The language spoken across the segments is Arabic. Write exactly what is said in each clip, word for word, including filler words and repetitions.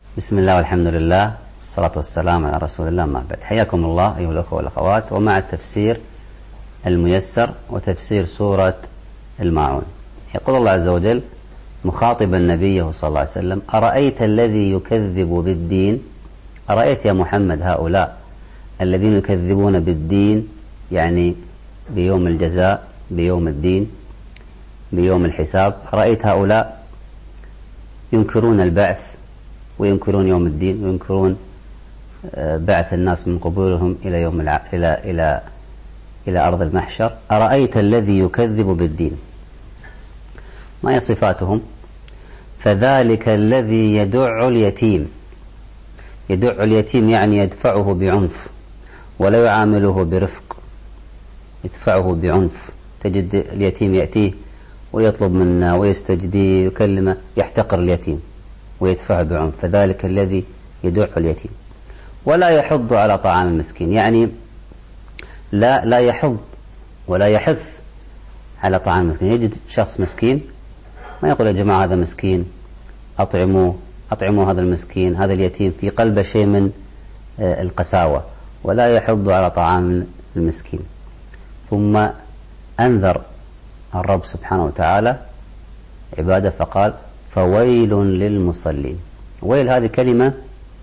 بسم الله والحمد لله والصلاة والسلام على رسول الله، ما بعد. حياكم الله أيها الأخوة والأخوات، ومع التفسير الميسر وتفسير سورة الماعون. يقول الله عز وجل مخاطبا نبيه صلى الله عليه وسلم: أرأيت الذي يكذب بالدين؟ أرأيت يا محمد هؤلاء الذين يكذبون بالدين، يعني بيوم الجزاء، بيوم الدين، بيوم الحساب. رأيت هؤلاء ينكرون البعث وينكرون يوم الدين وينكرون بعث الناس من قبورهم إلى يوم الع... إلى إلى إلى أرض المحشر. أرأيت الذي يكذب بالدين، ما هي صفاتهم؟ فذلك الذي يدع اليتيم. يدع اليتيم يعني يدفعه بعنف ولا يعامله برفق، يدفعه بعنف. تجد اليتيم يأتيه ويطلب منا ويستجدي ويكلمه، يحتقر اليتيم ويدفعه بعنف. فذلك الذي يدع اليتيم. ولا يحض على طعام المسكين، يعني لا لا يحض ولا يحث على طعام المسكين. يجد شخص مسكين ما يقول يا جماعة هذا مسكين أطعموه، أطعموا هذا المسكين، هذا اليتيم، في قلبه شيء من القساوة. ولا يحض على طعام المسكين. ثم أنذر الرب سبحانه وتعالى عباده فقال: فويل للمصلين. ويل هذه كلمة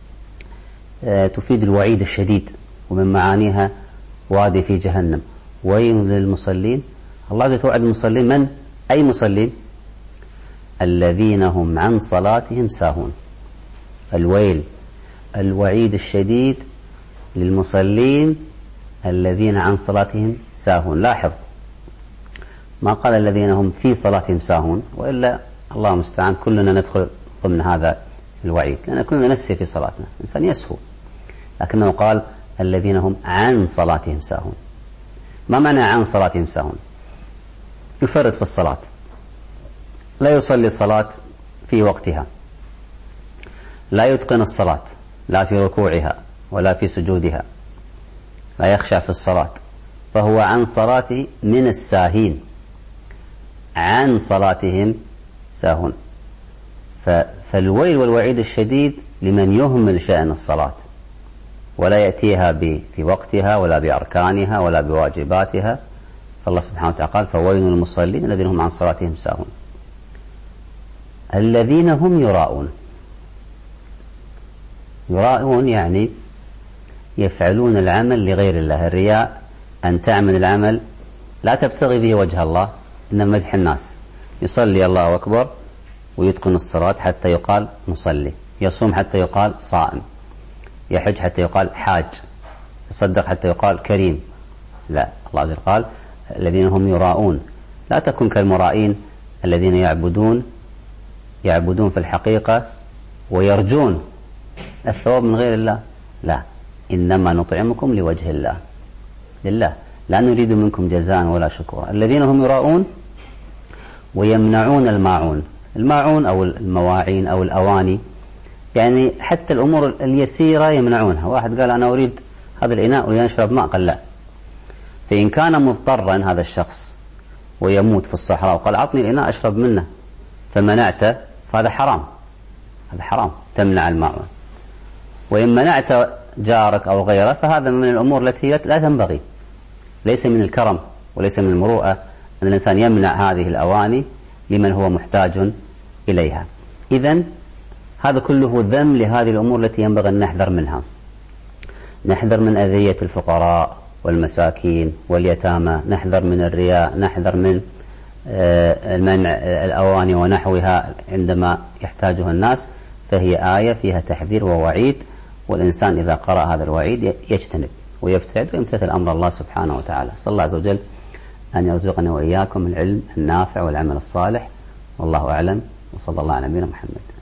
تفيد الوعيد الشديد، ومن معانيها وادي في جهنم. ويل للمصلين. الله عز وجل توعد المصلين. من؟ أي مصلين؟ الذين هم عن صلاتهم ساهون. الويل، الوعيد الشديد للمصلين الذين عن صلاتهم ساهون. لاحظ ما قال الذين هم في صلاتهم ساهون، وإلا الله المستعان كلنا ندخل ضمن هذا الوعيد، لأن كلنا نسهي في صلاتنا، الإنسان يسهو، لكنه قال الذين هم عن صلاتهم ساهون. ما معنى عن صلاتهم ساهون؟ يفرط في الصلاة، لا يصلي الصلاة في وقتها، لا يتقن الصلاة لا في ركوعها ولا في سجودها، لا يخشع في الصلاة، فهو عن صلاته من الساهين، عن صلاتهم ساهون. فالويل والوعيد الشديد لمن يهمل شأن الصلاة ولا يأتيها في وقتها ولا بأركانها ولا بواجباتها. فالله سبحانه وتعالى قال: فويل للمصلين الذين هم عن صلاتهم ساهون. الذين هم يراءون. يراءون يعني يفعلون العمل لغير الله. الرياء أن تعمل العمل لا تبتغي به وجه الله، إنما مدح الناس. يصلي الله أكبر ويتقن الصلاة حتى يقال مصلي، يصوم حتى يقال صائم، يحج حتى يقال حاج، تصدق حتى يقال كريم. لا، الله عز وجل قال الذين هم يراءون. لا تكن كالمرائين الذين يعبدون يعبدون في الحقيقة ويرجون الثواب من غير الله. لا، إنما نطعمكم لوجه الله، لله، لا نريد منكم جزاء ولا شكورا. الذين هم يراءون ويمنعون الماعون. الماعون أو المواعين أو الأواني، يعني حتى الأمور اليسيرة يمنعونها. واحد قال أنا أريد هذا الإناء أريد أن أشرب ماء، قال لا. فإن كان مضطرا هذا الشخص ويموت في الصحراء وقال أعطني الإناء أشرب منه فمنعته، فهذا حرام، هذا حرام، تمنع الماعون. وإن منعت جارك أو غيره فهذا من الأمور التي لا تنبغي. ليس من الكرم وليس من المروءة أن الإنسان يمنع هذه الأواني لمن هو محتاج إليها. إذن هذا كله ذم لهذه الأمور التي ينبغي أن نحذر منها. نحذر من أذية الفقراء والمساكين واليتامى، نحذر من الرياء، نحذر من المنع الأواني ونحوها عندما يحتاجها الناس. فهي آية فيها تحذير ووعيد، والإنسان إذا قرأ هذا الوعيد يجتنب ويبتعد ويمتثل أمر الله سبحانه وتعالى. صلى الله عز وجل أن يرزقنا وإياكم العلم النافع والعمل الصالح، والله أعلم، وصلى الله على نبينا محمد.